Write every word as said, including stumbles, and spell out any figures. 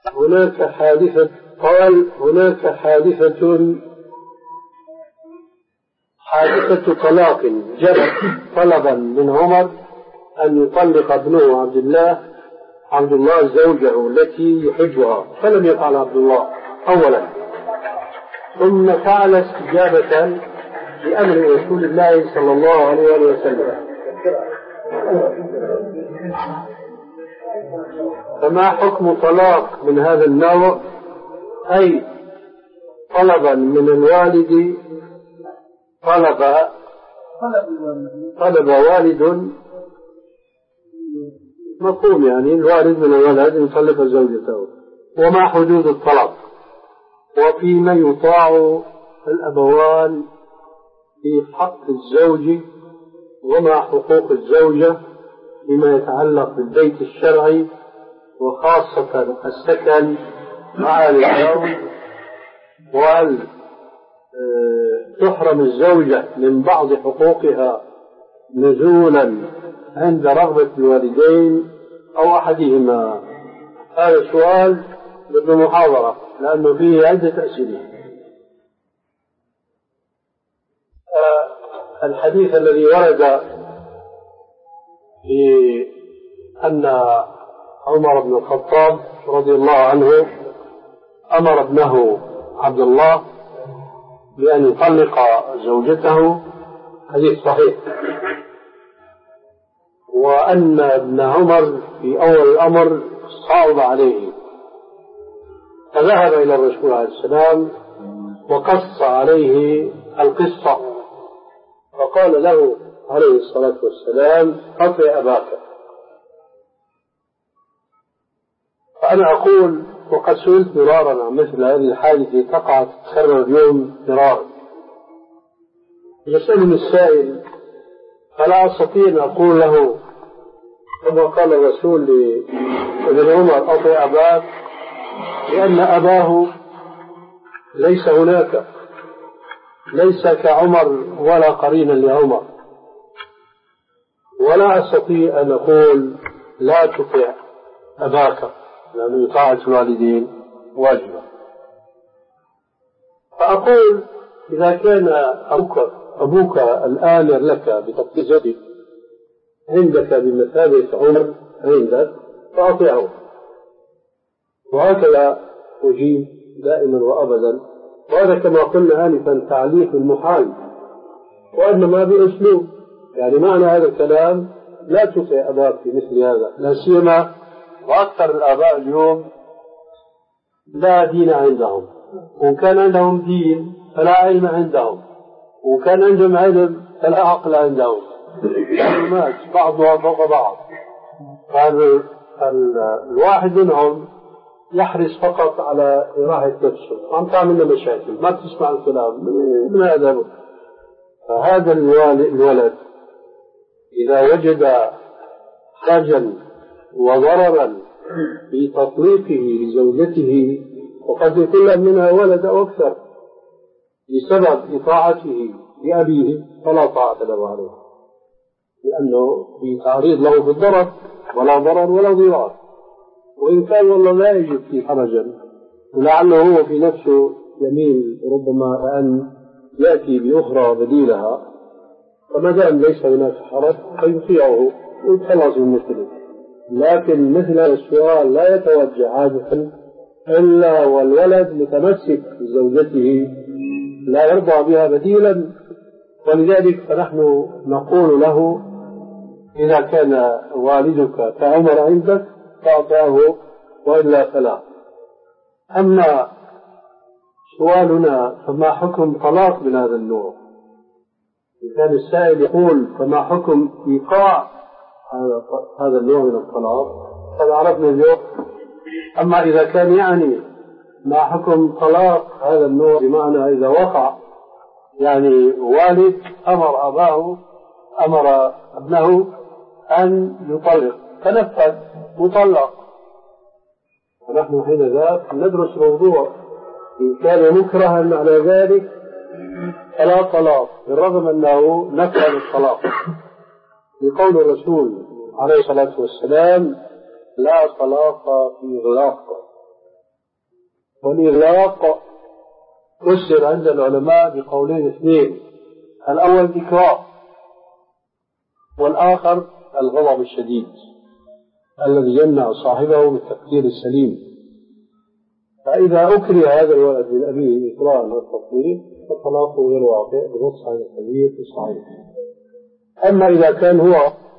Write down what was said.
هناك حادثة قال هناك حادثة حادثة طلاق جرت طلبا من عمر أن يطلق ابنه عبد الله عبد الله زوجه التي يحبها، فلم يفعل عبد الله أولا، ثم فعل استجابة لأمر رسول الله صلى الله عليه وسلم. فما حكم طلاق من هذا النوع؟ أي طلبا من الوالد طلب طلب والد مفهوم، يعني الوالد من الولد يطلق زوجته. وما حدود الطلاق؟ وفيما يطاع الأبوان في حق الزوج، وما حقوق الزوجة فيما يتعلق بالبيت الشرعي، وخاصة السكن مع الزوج، وهل تحرم الزوجة من بعض حقوقها نزولا عند رغبة الوالدين أو أحدهما؟ هذا سؤال ضمن محاضرة لأنه فيه عدة أسئلة. الحديث الذي ورد في أن عمر بن الخطاب رضي الله عنه أمر ابنه عبد الله بأن يطلق زوجته حديث صحيح، وأن ابن عمر في أول الأمر صعب عليه فذهب إلى الرسول عليه السلام وقص عليه القصة، فقال له عليه الصلاة والسلام أطع أباك. فأنا أقول وقد سئلت مرارا عن مثل هذه الحادثة تقع تتكرر اليوم مرارا، يسألني السائل فلا أستطيع أن أقول له كما قال الرسول لابن عمر أطع أباك، لأن أباه ليس هناك، ليس كعمر ولا قرينا لعمر، ولا أستطيع أن أقول لا تطع أباك لأنه طاعة الوالدين واجبة. فأقول إذا كان أبوك, أبوك الآمر لك بتقدير عندك بمثابة عمر عندك فأطيعه، وهكذا أجيب دائما وأبدا. وهذا كما قلنا آنفا تعليق المحال، وإنما بأسلوب، يعني معنى هذا الكلام لا تطع أباك في مثل هذا، لا سيما وأكثر الآباء اليوم لا دين عندهم، وإن كان عندهم دين فلا علم عندهم، وإن كان عندهم علم فلا عقل عندهم، معلومات بعضها فوق بعض. هذا الواحد منهم يحرص فقط على راحة نفسه، عم تعمل له مشاكل، ما تسمع الكلام من هذا. فهذا الولد إذا وجد حاجا وضررا في تطليقه لزوجته، وقد يكون منها ولد أو أكثر بسبب إطاعته لأبيه، فلا طاعة له عليه، لأنه في تعريض له بالضرر ولا ضرر ولا ضرار. وإن كان والله لا يجد فيه حرجا، ولعله هو في نفسه يميل ربما أن يأتي بأخرى بديلها، فما دام ليس هناك حرج فيطيعه ويتخلص من مثله. لكن مثل السؤال لا يتوجه عادة إلا والولد متمسك بزوجته لا يرضى بها بديلا، ولذلك فنحن نقول له إذا كان والدك كعمر عندك فأطعه وإلا فلا. أما سؤالنا فما حكم طلاق من هذا النوع؟ إذا كان السائل يقول فما حكم إيقاع هذا هذا النوع من الطلاق قد عرفنا اليوم. أما إذا كان يعني ما حكم طلاق هذا النوع بمعنى إذا وقع، يعني والد أمر أباه أمر ابنه أن يطلق فنفذ مطلق، ونحن حين ذاك ندرس موضوع إن كان مكرها على ذلك فلا طلاق، بالرغم أنه نفذ الطلاق لقول الرسول عليه الصلاة والسلام لا طلاق في غلاق. والإغلاق فسر عند العلماء بقولين اثنين: الأول إكراه، والآخر الغضب الشديد الذي يمنع صاحبه من التفكير السليم. فإذا أكره هذا الولد من أبيه إكراها والتطبيق فطلاقه غير واقع بنص هذا الحديث الصحيح. أما إذا كان هو